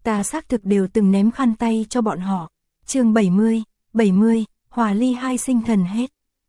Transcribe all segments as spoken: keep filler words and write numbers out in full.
ta xác thực đều từng ném khăn tay cho bọn họ. Chương bảy mươi, bảy mươi, hòa ly hai sinh thần hết.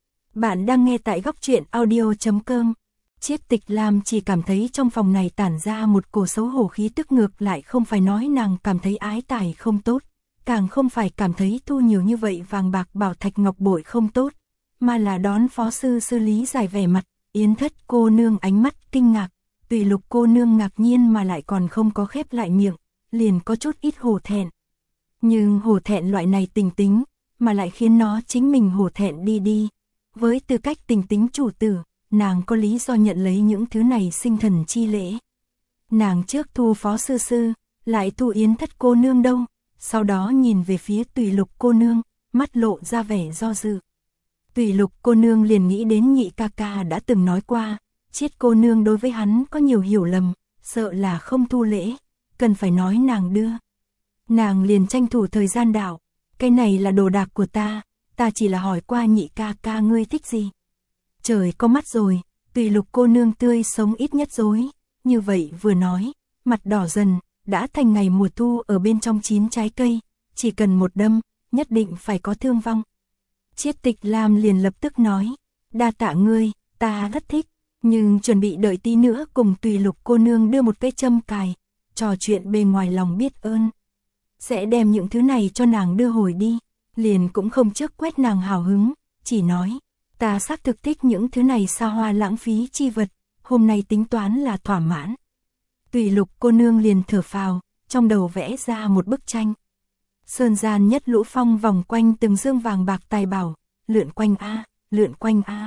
Bạn đang nghe tại góc truyện audio chấm com. Chiết Tịch Lam chỉ cảm thấy trong phòng này tản ra một cổ xấu hổ khí tức, ngược lại không phải nói nàng cảm thấy ái tài không tốt, càng không phải cảm thấy thu nhiều như vậy vàng bạc bảo thạch ngọc bội không tốt, mà là đón phó sư sư lý giải vẻ mặt, Yến Thất cô nương ánh mắt kinh ngạc, Tùy Lục cô nương ngạc nhiên mà lại còn không có khép lại miệng, liền có chút ít hổ thẹn. Nhưng hổ thẹn loại này tình tính, mà lại khiến nó chính mình hổ thẹn đi đi. Với tư cách tình tính chủ tử, nàng có lý do nhận lấy những thứ này sinh thần chi lễ. Nàng trước thu phó sư sư, lại thu Yến Thất cô nương đâu, sau đó nhìn về phía Tùy Lục cô nương, mắt lộ ra vẻ do dự. Tùy Lục cô nương liền nghĩ đến nhị ca ca đã từng nói qua, Chiết cô nương đối với hắn có nhiều hiểu lầm, sợ là không thu lễ, cần phải nói nàng đưa. Nàng liền tranh thủ thời gian đạo, cái này là đồ đạc của ta, ta chỉ là hỏi qua nhị ca ca ngươi thích gì. Trời có mắt rồi, Tùy Lục cô nương tươi sống ít nhất dối, như vậy vừa nói, mặt đỏ dần, đã thành ngày mùa thu ở bên trong chín trái cây, chỉ cần một đâm, nhất định phải có thương vong. Chiết Tịch Lam liền lập tức nói, đa tạ ngươi, ta rất thích, nhưng chuẩn bị đợi tí nữa cùng Tùy Lục cô nương đưa một cái châm cài, trò chuyện bề ngoài lòng biết ơn. Sẽ đem những thứ này cho nàng đưa hồi đi, liền cũng không trước quét nàng hào hứng, chỉ nói, ta xác thực thích những thứ này xa hoa lãng phí chi vật, hôm nay tính toán là thỏa mãn. Tùy Lục cô nương liền thở phào, trong đầu vẽ ra một bức tranh. Sơn gian nhất lũ phong vòng quanh từng dương vàng bạc tài bảo, lượn quanh a, lượn quanh a.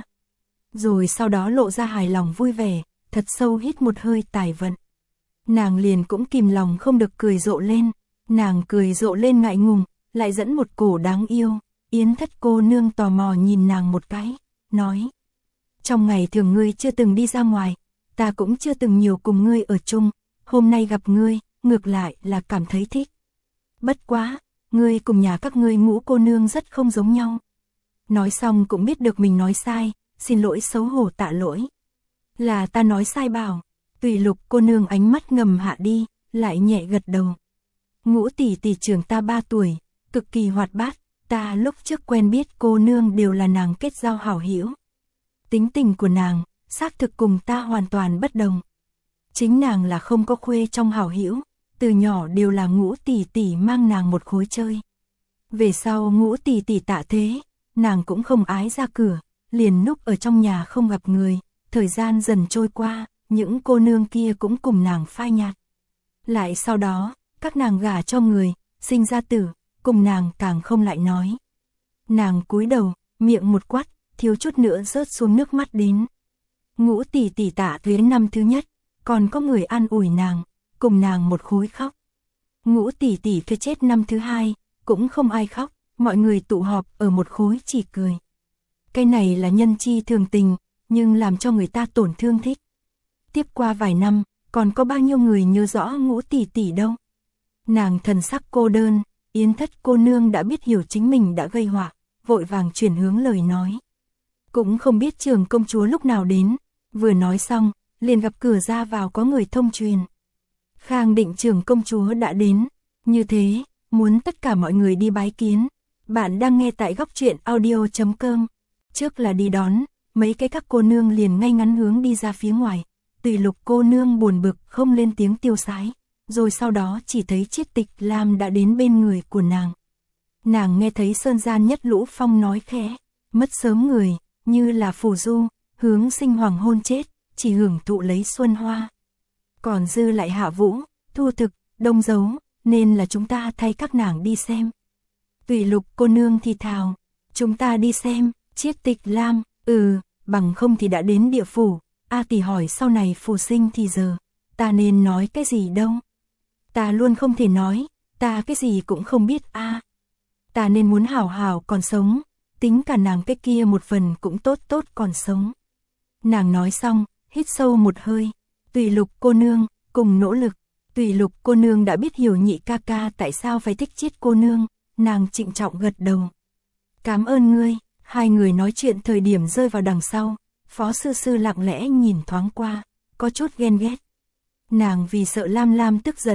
Rồi sau đó lộ ra hài lòng vui vẻ, thật sâu hít một hơi tài vận. Nàng liền cũng kìm lòng không được cười rộ lên, nàng cười rộ lên ngại ngùng, lại dẫn một cổ đáng yêu. Yến Thất cô nương tò mò nhìn nàng một cái, nói: trong ngày thường ngươi chưa từng đi ra ngoài, ta cũng chưa từng nhiều cùng ngươi ở chung, hôm nay gặp ngươi, ngược lại là cảm thấy thích. Bất quá, ngươi cùng nhà các ngươi Ngũ cô nương rất không giống nhau. Nói xong cũng biết được mình nói sai, xin lỗi xấu hổ tạ lỗi. Là ta nói sai bảo. Tùy Lục cô nương ánh mắt ngầm hạ đi, lại nhẹ gật đầu. Ngũ tỷ tỷ trưởng ta ba tuổi, cực kỳ hoạt bát, ta lúc trước quen biết cô nương đều là nàng kết giao hảo hữu. Tính tình của nàng, xác thực cùng ta hoàn toàn bất đồng. Chính nàng là không có khuê trong hảo hữu, từ nhỏ đều là Ngũ tỷ tỷ mang nàng một khối chơi. Về sau Ngũ tỷ tỷ tạ thế, nàng cũng không ái ra cửa, liền núp ở trong nhà không gặp người, thời gian dần trôi qua, những cô nương kia cũng cùng nàng phai nhạt. Lại sau đó, các nàng gả cho người, sinh ra tử, cùng nàng càng không lại nói. Nàng cúi đầu, miệng một quát, thiếu chút nữa rớt xuống nước mắt đến. Ngũ tỷ tỷ tạ thế năm thứ nhất, còn có người an ủi nàng, cùng nàng một khối khóc. Ngũ tỷ tỷ thế chết năm thứ hai, cũng không ai khóc, mọi người tụ họp ở một khối chỉ cười. Cái này là nhân chi thường tình, nhưng làm cho người ta tổn thương thích. Tiếp qua vài năm, còn có bao nhiêu người nhớ rõ Ngũ tỷ tỷ đâu. Nàng thần sắc cô đơn, Yến Thất cô nương đã biết hiểu chính mình đã gây họa, vội vàng chuyển hướng lời nói. Cũng không biết Trường công chúa lúc nào đến, vừa nói xong, liền gặp cửa ra vào có người thông truyền. Khang Định Trường công chúa đã đến, như thế, muốn tất cả mọi người đi bái kiến. Bạn đang nghe tại góc truyện audio chấm com. Trước là đi đón, mấy cái các cô nương liền ngay ngắn hướng đi ra phía ngoài. Tùy Lục cô nương buồn bực không lên tiếng tiêu sái, rồi sau đó chỉ thấy Chiết Tịch Lam đã đến bên người của nàng. Nàng nghe thấy sơn gian nhất lũ phong nói khẽ, mất sớm người, như là phù du, hướng sinh hoàng hôn chết, chỉ hưởng thụ lấy xuân hoa. Còn dư lại hạ vũ, thu thực, đông dấu, nên là chúng ta thay các nàng đi xem. Tùy Lục cô nương thì thào, chúng ta đi xem. Chiết Tịch Lam, ừ, bằng không thì đã đến địa phủ. A tỷ hỏi sau này phù sinh thì giờ, ta nên nói cái gì đâu. Ta luôn không thể nói, ta cái gì cũng không biết a. À, ta nên muốn hảo hảo còn sống, tính cả nàng cái kia một phần cũng tốt tốt còn sống. Nàng nói xong, hít sâu một hơi. Tùy Lục cô nương, cùng nỗ lực. Tùy Lục cô nương đã biết hiểu nhị ca ca tại sao phải thích Chiết cô nương, nàng trịnh trọng gật đầu. Cảm ơn ngươi. Hai người nói chuyện thời điểm rơi vào đằng sau, phó sư sư lặng lẽ nhìn thoáng qua, có chút ghen ghét. Nàng vì sợ Lam Lam tức giận,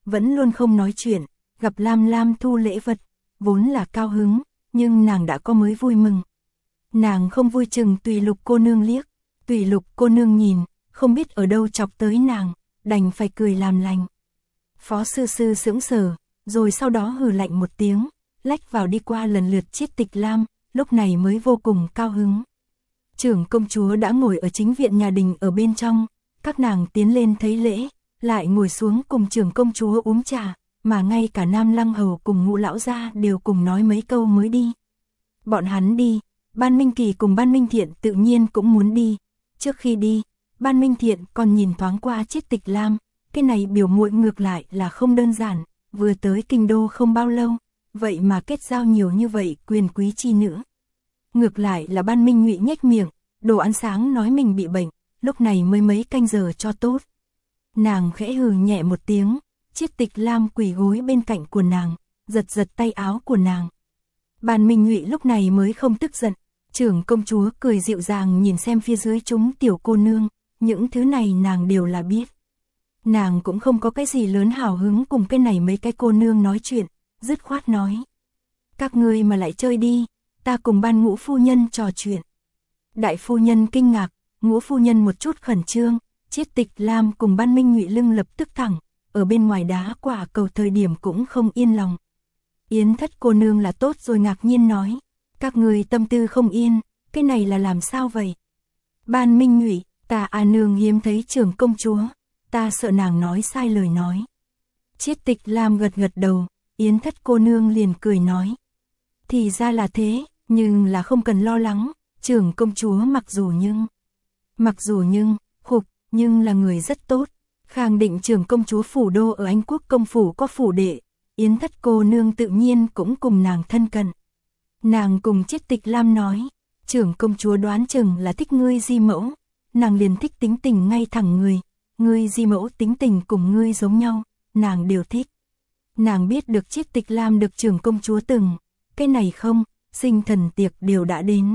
vẫn luôn không nói chuyện, gặp Lam Lam thu lễ vật, vốn là cao hứng, nhưng nàng đã có mới vui mừng. Nàng không vui chừng Tùy Lục cô nương liếc, Tùy Lục cô nương nhìn, không biết ở đâu chọc tới nàng, đành phải cười làm lành. Phó sư sư sững sờ, rồi sau đó hừ lạnh một tiếng, lách vào đi qua lần lượt Chiết Tịch Lam, lúc này mới vô cùng cao hứng. Trưởng công chúa đã ngồi ở chính viện nhà đình ở bên trong, các nàng tiến lên thấy lễ, lại ngồi xuống cùng trưởng công chúa uống trà, mà ngay cả Nam Lăng Hầu cùng Ngũ lão gia đều cùng nói mấy câu mới đi. Bọn hắn đi, Ban Minh Kỳ cùng Ban Minh Thiện tự nhiên cũng muốn đi. Trước khi đi, Ban Minh Thiện còn nhìn thoáng qua Chiết Tịch Lam, cái này biểu muội ngược lại là không đơn giản, vừa tới kinh đô không bao lâu, vậy mà kết giao nhiều như vậy quyền quý chi nữ. Ngược lại là Ban Minh Nhụy nhếch miệng, đồ ăn sáng nói mình bị bệnh, lúc này mới mấy canh giờ cho tốt. Nàng khẽ hừ nhẹ một tiếng, Chiết Tịch Lam quỳ gối bên cạnh của nàng, giật giật tay áo của nàng. Ban Minh Nhụy lúc này mới không tức giận, trưởng công chúa cười dịu dàng nhìn xem phía dưới chúng tiểu cô nương, những thứ này nàng đều là biết. Nàng cũng không có cái gì lớn hào hứng cùng cái này mấy cái cô nương nói chuyện, dứt khoát nói. Các ngươi mà lại chơi đi, ta cùng Ban Ngũ phu nhân trò chuyện. Đại phu nhân kinh ngạc, Ngũ phu nhân một chút khẩn trương, Chiết Tịch Lam cùng Ban Minh Nhụy lưng lập tức thẳng, ở bên ngoài đá quả cầu thời điểm cũng không yên lòng. Yến Thất cô nương là tốt rồi ngạc nhiên nói, các người tâm tư không yên, cái này là làm sao vậy? Ban Minh Nhụy, ta à nương hiếm thấy trưởng công chúa, ta sợ nàng nói sai lời nói. Chiết Tịch Lam gật gật đầu, Yến Thất cô nương liền cười nói. Thì ra là thế, nhưng là không cần lo lắng, trưởng công chúa mặc dù nhưng, mặc dù nhưng, khục, nhưng là người rất tốt. Khang định trưởng công chúa phủ đô ở Anh Quốc công phủ có phủ đệ, Yến Thất cô nương tự nhiên cũng cùng nàng thân cận. Nàng cùng Chiết Tịch Lam nói, trưởng công chúa đoán chừng là thích ngươi Di mẫu, nàng liền thích tính tình ngay thẳng người, ngươi Di mẫu tính tình cùng ngươi giống nhau, nàng đều thích. Nàng biết được Chiết Tịch Lam được trưởng công chúa từng, cái này không, sinh thần tiệc đều đã đến.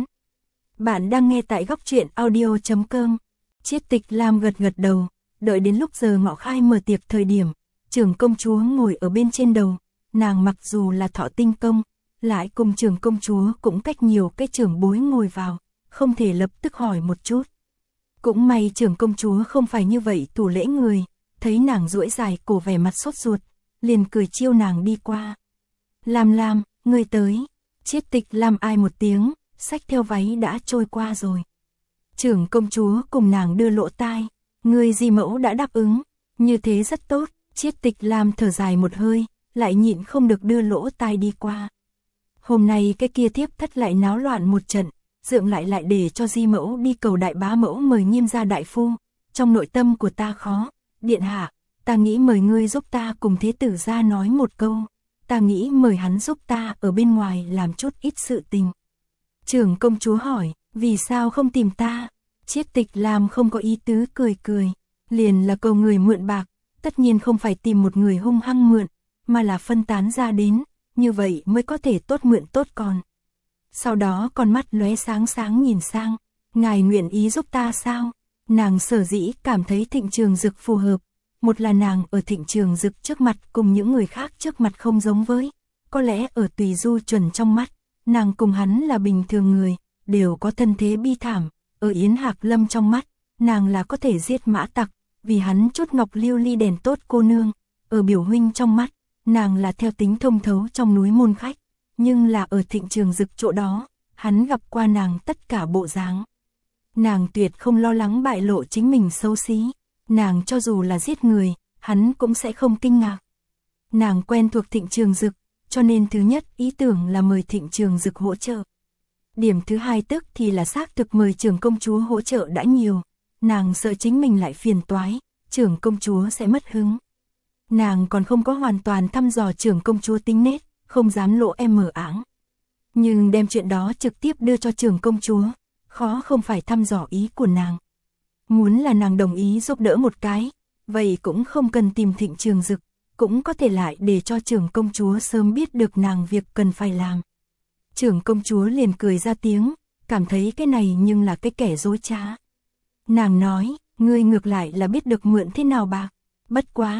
Bạn đang nghe tại góc truyện audio chấm com. Chiết Tịch Lam gật gật đầu, đợi đến lúc giờ ngọ khai mở tiệc thời điểm, trưởng công chúa ngồi ở bên trên đầu, nàng mặc dù là thọ tinh công, lại cùng trưởng công chúa cũng cách nhiều cái trưởng bối ngồi vào, không thể lập tức hỏi một chút. Cũng may trưởng công chúa không phải như vậy thủ lễ người, thấy nàng duỗi dài cổ vẻ mặt sốt ruột, liền cười chiêu nàng đi qua. Lam Lam, ngươi tới. Chiết Tịch Lam ai một tiếng, xách theo váy đã trôi qua rồi. Trưởng công chúa cùng nàng đưa lỗ tai, ngươi Di mẫu đã đáp ứng, như thế rất tốt. Chiết Tịch Lam thở dài một hơi, lại nhịn không được đưa lỗ tai đi qua. Hôm nay cái kia thiếp thất lại náo loạn một trận, dượng lại lại để cho Di mẫu đi cầu đại bá mẫu mời Nghiêm gia đại phu, trong nội tâm của ta khó, điện hạ, ta nghĩ mời ngươi giúp ta cùng thế tử gia nói một câu, ta nghĩ mời hắn giúp ta ở bên ngoài làm chút ít sự tình. Trưởng công chúa hỏi, vì sao không tìm ta? Chiết Tịch Lam không có ý tứ cười cười, liền là cầu người mượn bạc, tất nhiên không phải tìm một người hung hăng mượn, mà là phân tán ra đến, như vậy mới có thể tốt mượn tốt còn. Sau đó con mắt lóe sáng sáng nhìn sang, ngài nguyện ý giúp ta sao? Nàng sở dĩ cảm thấy Thịnh Trường Dực phù hợp, một là nàng ở Thịnh Trường Dực trước mặt cùng những người khác trước mặt không giống với, có lẽ ở Tùy Du Chuẩn trong mắt, nàng cùng hắn là bình thường người, đều có thân thế bi thảm, ở Yến Hạc Lâm trong mắt, nàng là có thể giết mã tặc, vì hắn chút ngọc lưu ly đèn tốt cô nương, ở Biểu huynh trong mắt, nàng là theo tính thông thấu trong núi môn khách, nhưng là ở Thịnh Trường Dực chỗ đó, hắn gặp qua nàng tất cả bộ dáng. Nàng tuyệt không lo lắng bại lộ chính mình xấu xí, nàng cho dù là giết người, hắn cũng sẽ không kinh ngạc. Nàng quen thuộc Thịnh Trường Dực, cho nên thứ nhất ý tưởng là mời Thịnh Trường Dực hỗ trợ. Điểm thứ hai tức thì là xác thực mời trưởng công chúa hỗ trợ đã nhiều, nàng sợ chính mình lại phiền toái, trưởng công chúa sẽ mất hứng. Nàng còn không có hoàn toàn thăm dò trưởng công chúa tính nết, không dám lộ em mở áng. Nhưng đem chuyện đó trực tiếp đưa cho trưởng công chúa, khó không phải thăm dò ý của nàng. Muốn là nàng đồng ý giúp đỡ một cái, vậy cũng không cần tìm Thịnh Trường Dực, cũng có thể lại để cho trưởng công chúa sớm biết được nàng việc cần phải làm. Trưởng công chúa liền cười ra tiếng, cảm thấy cái này nhưng là cái kẻ dối trá. Nàng nói, ngươi ngược lại là biết được mượn thế nào bạc, bất quá,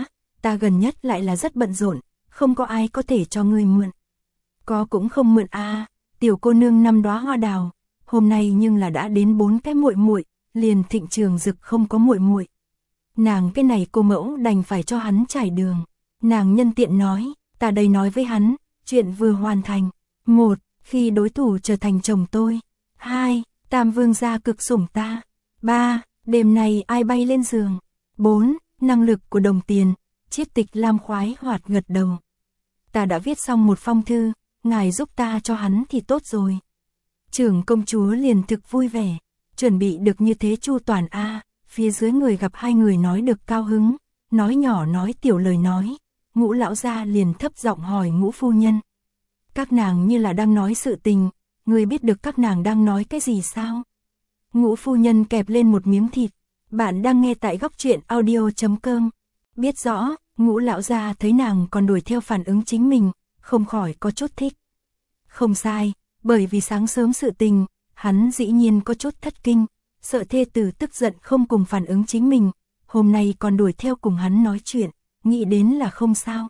ta gần nhất lại là rất bận rộn, không có ai có thể cho ngươi mượn. Có cũng không mượn a, à, tiểu cô nương năm đóa hoa đào, hôm nay nhưng là đã đến bốn cái muội muội, liền Thịnh Trường Dực không có muội muội. Nàng cái này cô mẫu đành phải cho hắn trải đường. Nàng nhân tiện nói, ta đây nói với hắn, chuyện vừa hoàn thành. Một, khi đối thủ trở thành chồng tôi. Hai, Tam Vương gia cực sủng ta. Ba, đêm nay ai bay lên giường. Bốn, năng lực của đồng tiền. Chiết Tịch Lam khoái hoạt gật đầu. Ta đã viết xong một phong thư, ngài giúp ta cho hắn thì tốt rồi. Trưởng công chúa liền thực vui vẻ, chuẩn bị được như thế chu toàn a. À, phía dưới người gặp hai người nói được cao hứng, nói nhỏ nói tiểu lời nói. Ngũ lão gia liền thấp giọng hỏi Ngũ phu nhân. Các nàng như là đang nói sự tình, người biết được các nàng đang nói cái gì sao? Ngũ phu nhân kẹp lên một miếng thịt. Bạn đang nghe tại góc truyện audio chấm com. Biết rõ, Ngũ lão gia thấy nàng còn đuổi theo phản ứng chính mình, không khỏi có chút thích. Không sai, bởi vì sáng sớm sự tình, hắn dĩ nhiên có chút thất kinh, sợ thê tử tức giận không cùng phản ứng chính mình, hôm nay còn đuổi theo cùng hắn nói chuyện, nghĩ đến là không sao.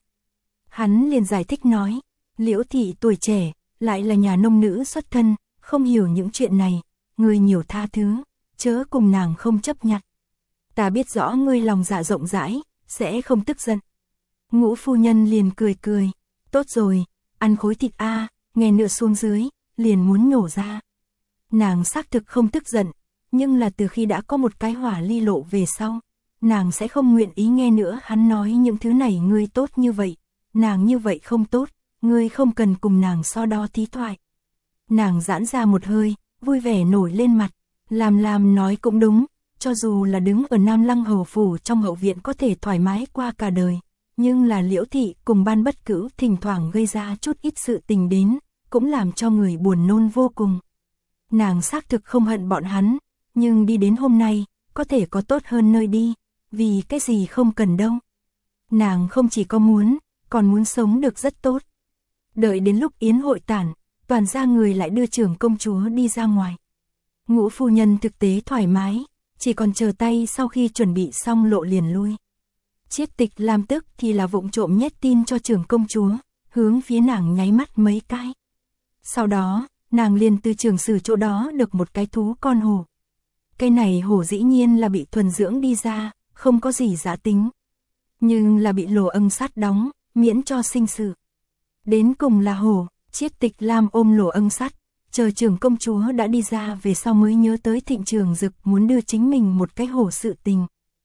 Hắn liền giải thích nói, Liễu thị tuổi trẻ, lại là nhà nông nữ xuất thân, không hiểu những chuyện này, ngươi nhiều tha thứ, chớ cùng nàng không chấp nhặt. Ta biết rõ ngươi lòng dạ rộng rãi, sẽ không tức giận. Ngũ phu nhân liền cười cười, tốt rồi, ăn khối thịt a, nghe nửa xuống dưới, liền muốn nhổ ra. Nàng xác thực không tức giận, nhưng là từ khi đã có một cái hỏa ly lộ về sau, nàng sẽ không nguyện ý nghe nữa hắn nói những thứ này ngươi tốt như vậy, nàng như vậy không tốt, ngươi không cần cùng nàng so đo tí thoại. Nàng giãn ra một hơi, vui vẻ nổi lên mặt, làm làm nói cũng đúng, cho dù là đứng ở Nam Lăng hầu phủ trong hậu viện có thể thoải mái qua cả đời, nhưng là Liễu thị cùng Ban Bất Cửu thỉnh thoảng gây ra chút ít sự tình đến, cũng làm cho người buồn nôn vô cùng. Nàng xác thực không hận bọn hắn, nhưng đi đến hôm nay, có thể có tốt hơn nơi đi, vì cái gì không cần đâu. Nàng không chỉ có muốn, còn muốn sống được rất tốt. Đợi đến lúc yến hội tản, toàn gia người lại đưa trưởng công chúa đi ra ngoài. Ngũ phu nhân thực tế thoải mái, chỉ còn chờ tay sau khi chuẩn bị xong lộ liền lui. Chiết Tịch Lam tức thì là vụng trộm nhét tin cho trưởng công chúa, hướng phía nàng nháy mắt mấy cái. Sau đó, nàng liền từ trưởng sử chỗ đó được một cái thú con hổ. Cái này hổ dĩ nhiên là bị thuần dưỡng đi ra, không có gì giá tính. Nhưng là bị lỗ âm sắt đóng, miễn cho sinh sự. Đến cùng là hổ, Chiết Tịch Lam ôm lỗ âm sắt, chờ trưởng công chúa đã đi ra về sau mới nhớ tới Thịnh Trường Dực muốn đưa chính mình một cái hổ sự tình.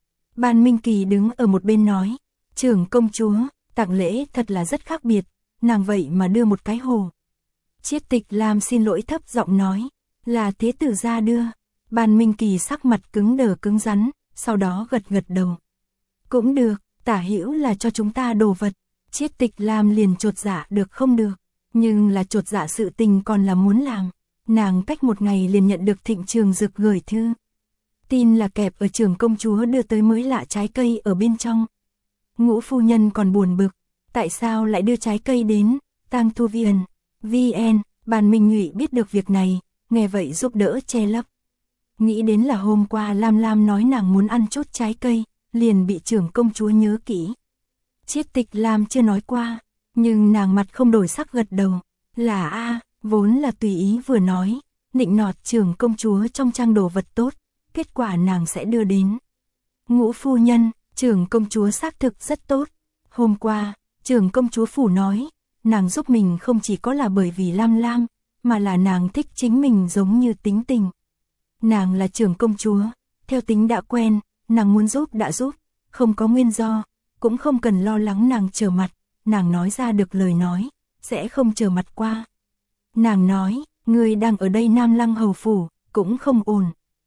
Ban Minh Kỳ đứng ở một bên nói, trưởng công chúa, tặng lễ thật là rất khác biệt, nàng vậy mà đưa một cái hổ. Chiết Tịch Lam xin lỗi thấp giọng nói, là thế tử gia đưa. Ban Minh Kỳ sắc mặt cứng đờ cứng rắn, sau đó gật gật đầu. Cũng được, tả hữu là cho chúng ta đồ vật. Chiết Tịch Lam liền chột dạ được không được, nhưng là chột dạ sự tình còn là muốn làm. Nàng cách một ngày liền nhận được Thịnh Trường Dực gửi thư. Tin là kẹp ở trưởng công chúa đưa tới mới lạ trái cây ở bên trong. Ngũ phu nhân còn buồn bực, tại sao lại đưa trái cây đến, Tang Thu Viền, vê en, Ban Minh Nhụy biết được việc này, nghe vậy giúp đỡ che lấp. Nghĩ đến là hôm qua Lam Lam nói nàng muốn ăn chút trái cây, liền bị trưởng công chúa nhớ kỹ. Chiết Tịch Lam chưa nói qua, nhưng nàng mặt không đổi sắc gật đầu, là a, vốn là tùy ý vừa nói, nịnh nọt trưởng công chúa trong trang đồ vật tốt, kết quả nàng sẽ đưa đến. Ngũ phu nhân, trưởng công chúa xác thực rất tốt. Hôm qua, trưởng công chúa phủ nói, nàng giúp mình không chỉ có là bởi vì Lam Lam, mà là nàng thích chính mình giống như tính tình. Nàng là trưởng công chúa, theo tính đã quen, nàng muốn giúp đã giúp, không có nguyên do, cũng không cần lo lắng nàng trở mặt, nàng nói ra được lời nói, sẽ không trở mặt qua. Nàng nói, ngươi đang ở đây Nam Lăng hầu phủ, cũng không ổn.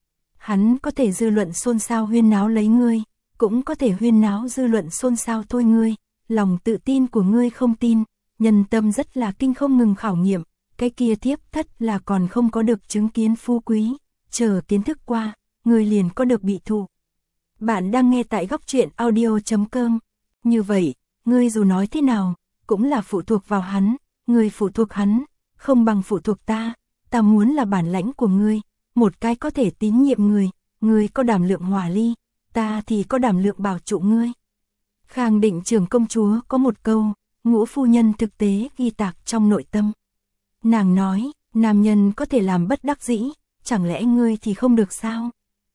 Hắn có thể dư luận xôn xao huyên náo lấy ngươi, cũng có thể huyên náo dư luận xôn xao thôi ngươi, lòng tự tin của ngươi không tin, nhân tâm rất là kinh không ngừng khảo nghiệm, cái kia thiếp thất là còn không có được chứng kiến phú quý, chờ kiến thức qua, ngươi liền có được bị thụ. Bạn đang nghe tại góc truyện audio chấm com. Như vậy, ngươi dù nói thế nào, cũng là phụ thuộc vào hắn, ngươi phụ thuộc hắn, không bằng phụ thuộc ta, ta muốn là bản lãnh của ngươi, một cái có thể tín nhiệm người, ngươi có đảm lượng hỏa ly, ta thì có đảm lượng bảo trụ ngươi. Khang Định trưởng công chúa có một câu, Ngũ phu nhân thực tế ghi tạc trong nội tâm. Nàng nói, nam nhân có thể làm bất đắc dĩ, chẳng lẽ ngươi thì không được sao?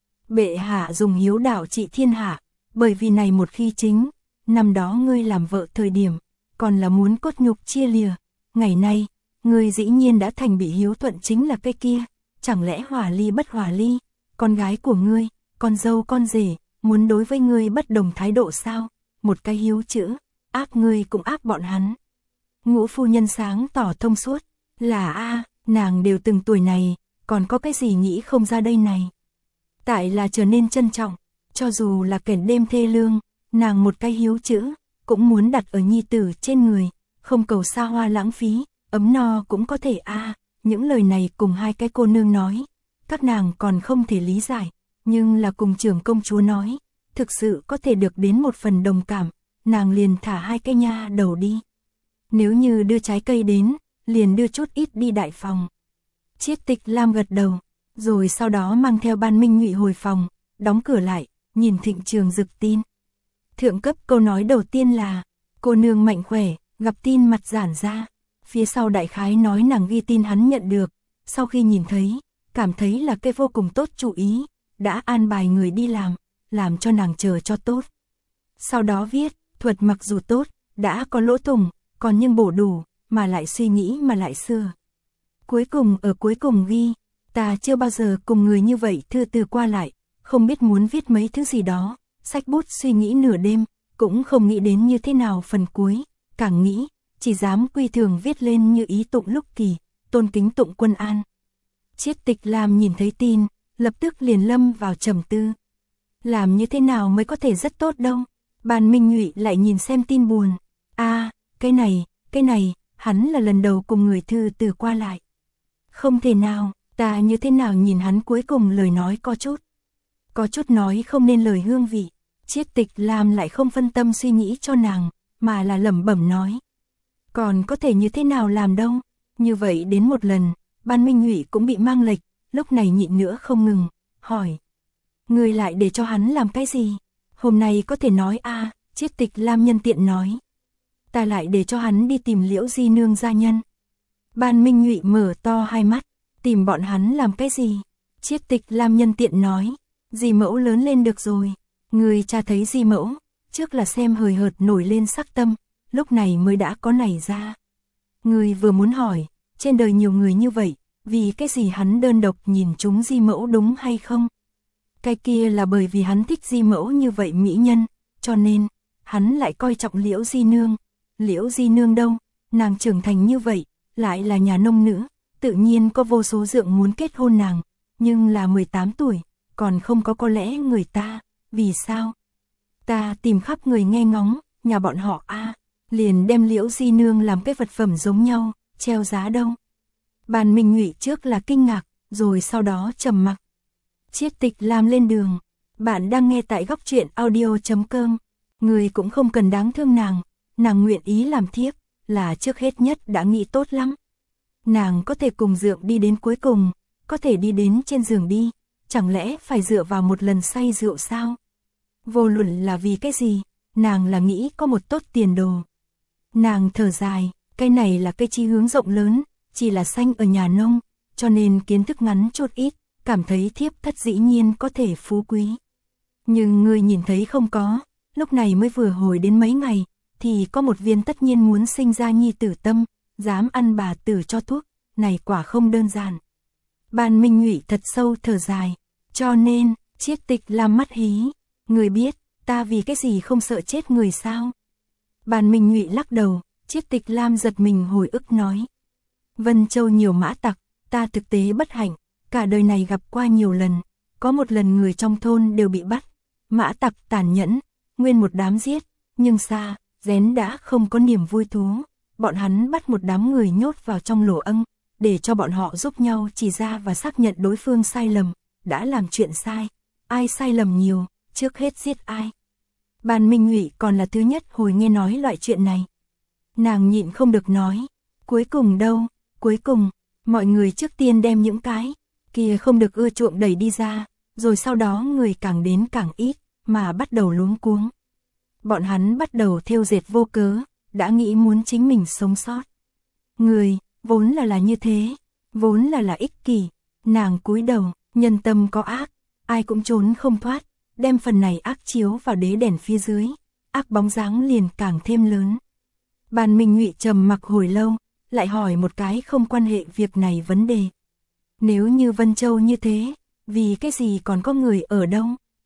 Bệ hạ dùng hiếu đạo trị thiên hạ, bởi vì này một khi chính, năm đó ngươi làm vợ thời điểm, còn là muốn cốt nhục chia lìa, ngày nay, ngươi dĩ nhiên đã thành bị hiếu thuận chính là cái kia, chẳng lẽ hòa ly bất hòa ly, con gái của ngươi, con dâu con rể, muốn đối với ngươi bất đồng thái độ sao? Một cái hiếu chữ, áp ngươi cũng áp bọn hắn. Ngũ phu nhân sáng tỏ thông suốt, là a, nàng đều từng tuổi này, còn có cái gì nghĩ không ra đây này. Tại là trở nên trân trọng, cho dù là kẻ đêm thê lương, nàng một cái hiếu chữ, cũng muốn đặt ở nhi tử trên người, không cầu xa hoa lãng phí, ấm no cũng có thể a. Những lời này cùng hai cái cô nương nói, các nàng còn không thể lý giải, nhưng là cùng trưởng công chúa nói, thực sự có thể được đến một phần đồng cảm, nàng liền thả hai cái nha đầu đi. Nếu như đưa trái cây đến, liền đưa chút ít đi đại phòng. Chiết Tịch Lam gật đầu, rồi sau đó mang theo Ban Minh Nhụy hồi phòng, đóng cửa lại, nhìn Thịnh Trường Dực tin. Thượng cấp câu nói đầu tiên là, cô nương mạnh khỏe, gặp tin mặt giãn ra. Phía sau đại khái nói nàng ghi tin hắn nhận được, sau khi nhìn thấy, cảm thấy là cái vô cùng tốt chủ ý, đã an bài người đi làm, làm cho nàng chờ cho tốt. Sau đó viết, thuật mặc dù tốt, đã có lỗ thủng, còn nhưng bổ đủ, mà lại suy nghĩ mà lại xưa. Cuối cùng ở cuối cùng ghi, ta chưa bao giờ cùng người như vậy thư từ qua lại, không biết muốn viết mấy thứ gì đó, sách bút suy nghĩ nửa đêm, cũng không nghĩ đến như thế nào phần cuối, càng nghĩ, chỉ dám quy thường viết lên như ý tụng lúc kỳ, tôn kính tụng quân an. Chiết Tịch Lam nhìn thấy tin, lập tức liền lâm vào trầm tư. Làm như thế nào mới có thể rất tốt đâu. Ban Minh Nhụy lại nhìn xem tin buồn. a à, cái này, cái này, hắn là lần đầu cùng người thư từ qua lại. Không thể nào, ta như thế nào nhìn hắn cuối cùng lời nói có chút. Có chút nói không nên lời hương vị. Chiết Tịch Lam lại không phân tâm suy nghĩ cho nàng, mà là lẩm bẩm nói. Còn có thể như thế nào làm đâu. Như vậy đến một lần, Ban Minh Nhụy cũng bị mang lệch, lúc này nhịn nữa không ngừng, hỏi. Người lại để cho hắn làm cái gì? Hôm nay có thể nói a à, Chiết Tịch Lam nhân tiện nói. Ta lại để cho hắn đi tìm Liễu Di Nương gia nhân. Ban Minh Nhụy mở to hai mắt, tìm bọn hắn làm cái gì? Chiết Tịch Lam nhân tiện nói. Di mẫu lớn lên được rồi. Người cha thấy Di mẫu, trước là xem hời hợt nổi lên sắc tâm, lúc này mới đã có nảy ra. Người vừa muốn hỏi, trên đời nhiều người như vậy, vì cái gì hắn đơn độc nhìn chúng Di mẫu đúng hay không? Cái kia là bởi vì hắn thích Di mẫu như vậy mỹ nhân, cho nên, hắn lại coi trọng Liễu Di Nương. Liễu Di Nương đâu, nàng trưởng thành như vậy, lại là nhà nông nữ, tự nhiên có vô số dượng muốn kết hôn nàng, nhưng là mười tám tuổi, còn không có có lẽ người ta, vì sao? Ta tìm khắp người nghe ngóng, nhà bọn họ a liền đem Liễu Di Nương làm cái vật phẩm giống nhau, treo giá đâu. Ban Minh Nhụy trước là kinh ngạc, rồi sau đó trầm mặc. Chiết Tịch Lam lên đường, bạn đang nghe tại góc truyện audio chấm com, người cũng không cần đáng thương nàng, nàng nguyện ý làm thiếp, là trước hết nhất đã nghĩ tốt lắm. Nàng có thể cùng dượng đi đến cuối cùng, có thể đi đến trên giường đi, chẳng lẽ phải dựa vào một lần say rượu sao? Vô luận là vì cái gì, nàng là nghĩ có một tốt tiền đồ. Nàng thở dài, cái này là cái chí hướng rộng lớn, chỉ là sanh ở nhà nông, cho nên kiến thức ngắn chút ít, cảm thấy thiếp thất dĩ nhiên có thể phú quý. Nhưng người nhìn thấy không có, lúc này mới vừa hồi đến mấy ngày, thì có một viên tất nhiên muốn sinh ra nhi tử tâm, dám ăn bà tử cho thuốc, này quả không đơn giản. Ban Minh Nhụy thật sâu thở dài, cho nên, Chiết Tịch Lam mắt hí, người biết, ta vì cái gì không sợ chết người sao? Ban Minh Nhụy lắc đầu, Chiết Tịch Lam giật mình hồi ức nói. Vân Châu nhiều mã tặc, ta thực tế bất hạnh, cả đời này gặp qua nhiều lần, có một lần người trong thôn đều bị bắt, mã tặc tàn nhẫn, nguyên một đám giết, nhưng xa, rén đã không có niềm vui thú, bọn hắn bắt một đám người nhốt vào trong lỗ âng, để cho bọn họ giúp nhau chỉ ra và xác nhận đối phương sai lầm, đã làm chuyện sai, ai sai lầm nhiều, trước hết giết ai. Ban Minh Nhụy còn là thứ nhất hồi nghe nói loại chuyện này. Nàng nhịn không được nói, cuối cùng đâu, cuối cùng, mọi người trước tiên đem những cái kia không được ưa chuộng đẩy đi ra, rồi sau đó người càng đến càng ít, mà bắt đầu luống cuống. Bọn hắn bắt đầu thêu dệt vô cớ, đã nghĩ muốn chính mình sống sót. Người, vốn là là như thế, vốn là là ích kỷ, nàng cúi đầu, nhân tâm có ác, ai cũng trốn không thoát, đem phần này ác chiếu vào đế đèn phía dưới, ác bóng dáng liền càng thêm lớn. Bàn Minh Nhụy trầm mặc hồi lâu, lại hỏi một cái không quan hệ việc này vấn đề. Nếu như Vân Châu như thế, vì cái gì còn có người ở đâu?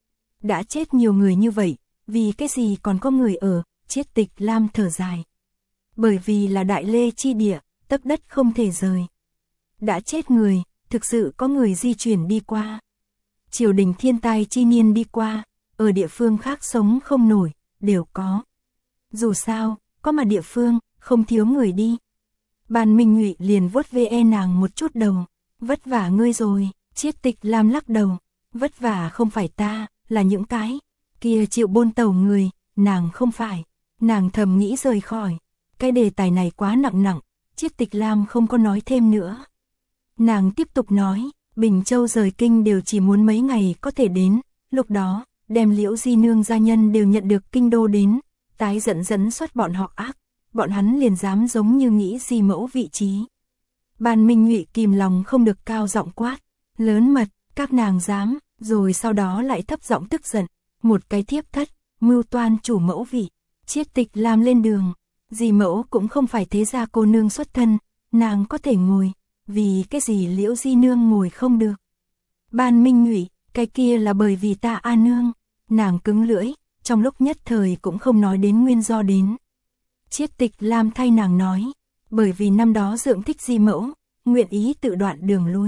Đã chết nhiều người như vậy, vì cái gì còn có người ở? Chiết Tịch Lam thở dài. Bởi vì là Đại Lê chi địa, tấc đất không thể rời. Đã chết người, thực sự có người di chuyển đi qua. Triều đình thiên tai chi niên đi qua, ở địa phương khác sống không nổi, đều có. Dù sao, có mà địa phương, không thiếu người đi. Bàn Minh Nhụy liền vuốt ve nàng một chút đầu. Vất vả ngươi rồi, Chiết Tịch Lam lắc đầu. Vất vả không phải ta, là những cái kia chịu bôn tàu người, nàng không phải. Nàng thầm nghĩ rời khỏi. Cái đề tài này quá nặng nặng, Chiết Tịch Lam không có nói thêm nữa. Nàng tiếp tục nói, Bình Châu rời kinh đều chỉ muốn mấy ngày có thể đến, lúc đó, đem Liễu Di Nương gia nhân đều nhận được kinh đô đến, tái dẫn dẫn xuất bọn họ ác, bọn hắn liền dám giống như nghĩ Di mẫu vị trí. Bàn Minh Nhụy kìm lòng không được cao giọng quát, lớn mật, các nàng dám, rồi sau đó lại thấp giọng tức giận, một cái thiếp thất, mưu toan chủ mẫu vị. Chiết Tịch Lam lên đường, Di mẫu cũng không phải thế gia cô nương xuất thân, nàng có thể ngồi, vì cái gì Liễu Di Nương ngồi không được. Bàn Minh Nhụy, cái kia là bởi vì ta a nương, nàng cứng lưỡi, trong lúc nhất thời cũng không nói đến nguyên do đến. Chiết Tịch Lam thay nàng nói, bởi vì năm đó Dượng thích Di mẫu, nguyện ý tự đoạn đường lui.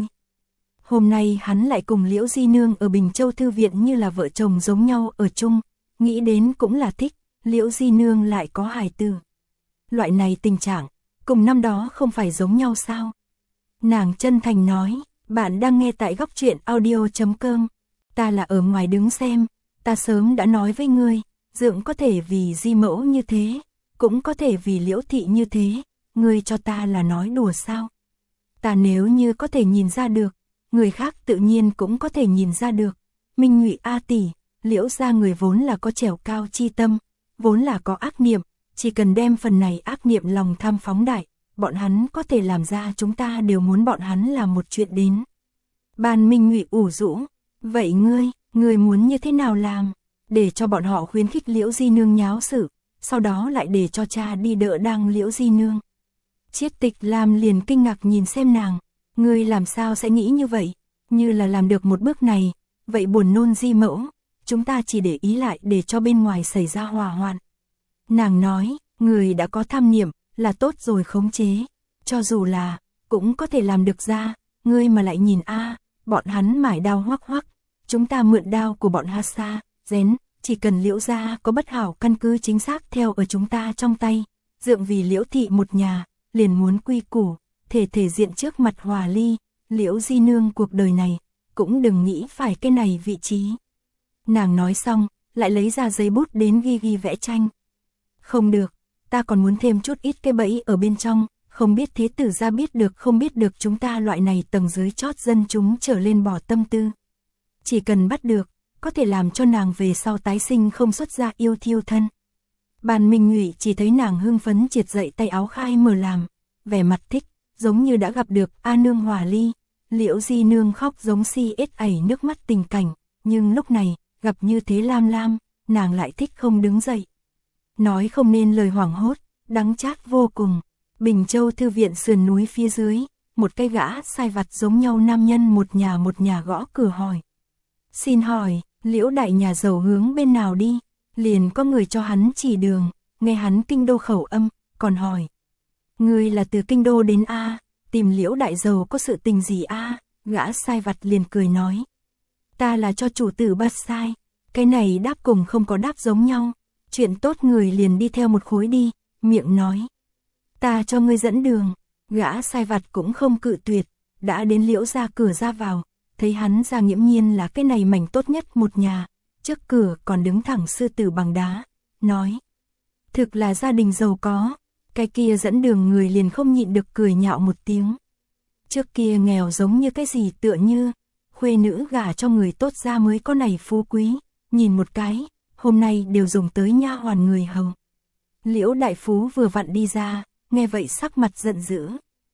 Hôm nay hắn lại cùng Liễu Di Nương ở Bình Châu Thư viện như là vợ chồng giống nhau ở chung, nghĩ đến cũng là thích, Liễu Di Nương lại có hài tử. Loại này tình trạng, cùng năm đó không phải giống nhau sao? Nàng chân thành nói, bạn đang nghe tại góc truyện audio chấm com, ta là ở ngoài đứng xem, ta sớm đã nói với ngươi, Dượng có thể vì Di mẫu như thế, cũng có thể vì Liễu thị như thế, ngươi cho ta là nói đùa sao? Ta nếu như có thể nhìn ra được, người khác tự nhiên cũng có thể nhìn ra được. Minh Nhụy a tỷ, Liễu gia người vốn là có trèo cao chi tâm, vốn là có ác niệm, chỉ cần đem phần này ác niệm lòng tham phóng đại, bọn hắn có thể làm ra chúng ta đều muốn bọn hắn làm một chuyện đến. Bàn Minh Nhụy ủ rũ, vậy ngươi, ngươi muốn như thế nào làm? Để cho bọn họ khuyến khích Liễu Di Nương nháo sự, sau đó lại để cho cha đi đỡ đang Liễu Di Nương. Chiết Tịch Lam liền kinh ngạc nhìn xem nàng, ngươi làm sao sẽ nghĩ như vậy, như là làm được một bước này, vậy buồn nôn Di mẫu, chúng ta chỉ để ý lại để cho bên ngoài xảy ra hỏa hoạn. Nàng nói, người đã có tham niệm, là tốt rồi khống chế, cho dù là, cũng có thể làm được ra, ngươi mà lại nhìn a, bọn hắn mải đao hoắc hoắc, chúng ta mượn đao của bọn Hassa, rén, chỉ cần Liễu gia có bất hảo căn cứ chính xác theo ở chúng ta trong tay, Dượng vì Liễu thị một nhà, liền muốn quy củ, thể thể diện trước mặt hòa ly, Liễu Di Nương cuộc đời này, cũng đừng nghĩ phải cái này vị trí. Nàng nói xong, lại lấy ra giấy bút đến ghi ghi vẽ tranh. Không được, ta còn muốn thêm chút ít cái bẫy ở bên trong, không biết thế tử gia biết được không biết được chúng ta loại này tầng dưới chót dân chúng trở lên bỏ tâm tư. Chỉ cần bắt được, có thể làm cho nàng về sau tái sinh không xuất ra yêu thiêu thân. Bàn Minh Nhụy chỉ thấy nàng hưng phấn triệt dậy tay áo khai mở làm, vẻ mặt thích, giống như đã gặp được A nương hòa ly, Liễu Di Nương khóc giống si ết ẩy nước mắt tình cảnh, nhưng lúc này, gặp như thế Lam Lam, nàng lại thích không đứng dậy. Nói không nên lời hoảng hốt, đắng chát vô cùng. Bình Châu Thư viện sườn núi phía dưới, một cây gã sai vặt giống nhau nam nhân một nhà một nhà gõ cửa hỏi. Xin hỏi, Liễu đại nhà giàu hướng bên nào đi? Liền có người cho hắn chỉ đường, nghe hắn kinh đô khẩu âm, còn hỏi. Người là từ kinh đô đến A, tìm Liễu đại giàu có sự tình gì A? Gã sai vặt liền cười nói. Ta là cho chủ tử bắt sai, cái này đáp cùng không có đáp giống nhau. Chuyện tốt người liền đi theo một khối đi, miệng nói. Ta cho ngươi dẫn đường, gã sai vặt cũng không cự tuyệt, đã đến Liễu ra cửa ra vào, thấy hắn ra nghiễm nhiên là cái này mảnh tốt nhất một nhà, trước cửa còn đứng thẳng sư tử bằng đá, nói. Thực là gia đình giàu có, cái kia dẫn đường người liền không nhịn được cười nhạo một tiếng. Trước kia nghèo giống như cái gì tựa như, khuê nữ gả cho người tốt ra mới có này phú quý, nhìn một cái, hôm nay đều dùng tới nha hoàn người hầu. Liễu đại phú vừa vặn đi ra, nghe vậy sắc mặt giận dữ.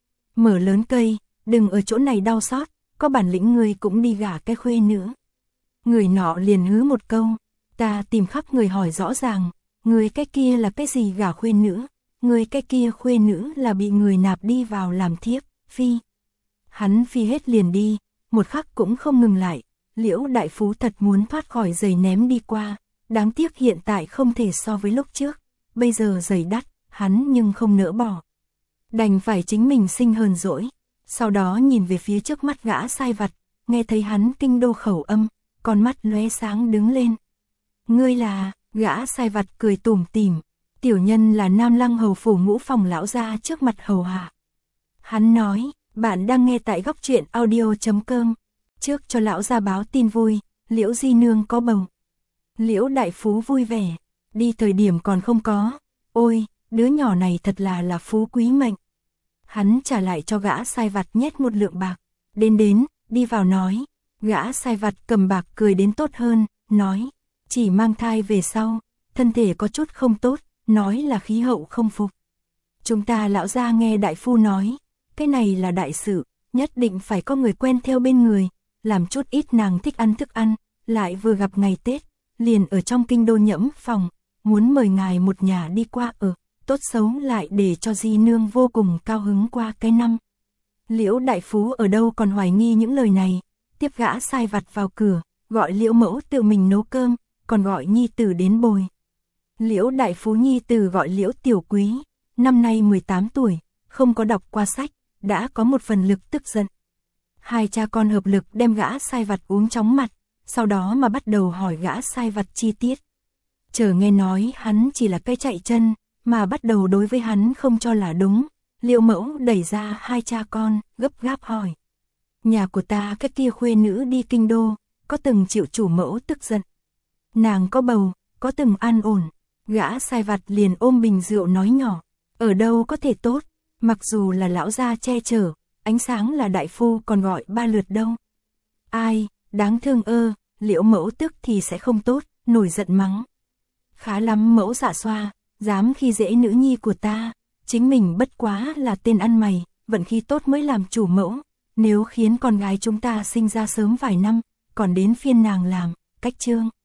Mở lớn cây, đừng ở chỗ này đau xót, có bản lĩnh người cũng đi gả cái khuê nữa. Người nọ liền hứ một câu, ta tìm khắp người hỏi rõ ràng, người cái kia là cái gì gả khuê nữ, người cái kia khuê nữ là bị người nạp đi vào làm thiếp, phi. Hắn phi hết liền đi, một khắc cũng không ngừng lại, Liễu đại phú thật muốn thoát khỏi giày ném đi qua, đáng tiếc hiện tại không thể so với lúc trước, bây giờ giày đắt, hắn nhưng không nỡ bỏ. Đành phải chính mình sinh hờn dỗi, sau đó nhìn về phía trước mắt gã sai vặt, nghe thấy hắn kinh đô khẩu âm, con mắt lóe sáng đứng lên. Ngươi là, gã sai vặt cười tủm tỉm, tiểu nhân là Nam Lăng hầu phủ Ngũ phòng lão gia trước mặt hầu hạ. Hắn nói, bạn đang nghe tại góc truyện audio chấm com, trước cho lão gia báo tin vui, Liễu di nương có bầu. Liễu đại phú vui vẻ, đi thời điểm còn không có, ôi, đứa nhỏ này thật là là phú quý mệnh. Hắn trả lại cho gã sai vặt nhét một lượng bạc, đến đến, đi vào nói, gã sai vặt cầm bạc cười đến tốt hơn, nói, chỉ mang thai về sau, thân thể có chút không tốt, nói là khí hậu không phục. Chúng ta lão gia nghe đại phu nói, cái này là đại sự, nhất định phải có người quen theo bên người, làm chút ít nàng thích ăn thức ăn, lại vừa gặp ngày Tết, liền ở trong kinh đô nhẫm phòng, muốn mời ngài một nhà đi qua ở, tốt xấu lại để cho di nương vô cùng cao hứng qua cái năm. Liễu đại phú ở đâu còn hoài nghi những lời này, tiếp gã sai vặt vào cửa, gọi Liễu mẫu tự mình nấu cơm, còn gọi nhi tử đến bồi. Liễu đại phú nhi tử gọi Liễu tiểu quý, năm nay mười tám tuổi, không có đọc qua sách, đã có một phần lực tức giận. Hai cha con hợp lực đem gã sai vặt uống chóng mặt, sau đó mà bắt đầu hỏi gã sai vặt chi tiết. Chờ nghe nói hắn chỉ là cây chạy chân, mà bắt đầu đối với hắn không cho là đúng, Liễu mẫu đẩy ra hai cha con, gấp gáp hỏi. Nhà của ta cái kia khuê nữ đi kinh đô, có từng chịu chủ mẫu tức giận. Nàng có bầu, có từng an ổn, gã sai vặt liền ôm bình rượu nói nhỏ, ở đâu có thể tốt, mặc dù là lão gia che chở, ánh sáng là đại phu còn gọi ba lượt đâu. Ai, đáng thương ơ, Liễu mẫu tức thì sẽ không tốt, nổi giận mắng. Khá lắm mẫu dạ xoa, dám khi dễ nữ nhi của ta, chính mình bất quá là tên ăn mày, vận khí tốt mới làm chủ mẫu, nếu khiến con gái chúng ta sinh ra sớm vài năm, còn đến phiên nàng làm, cách trương.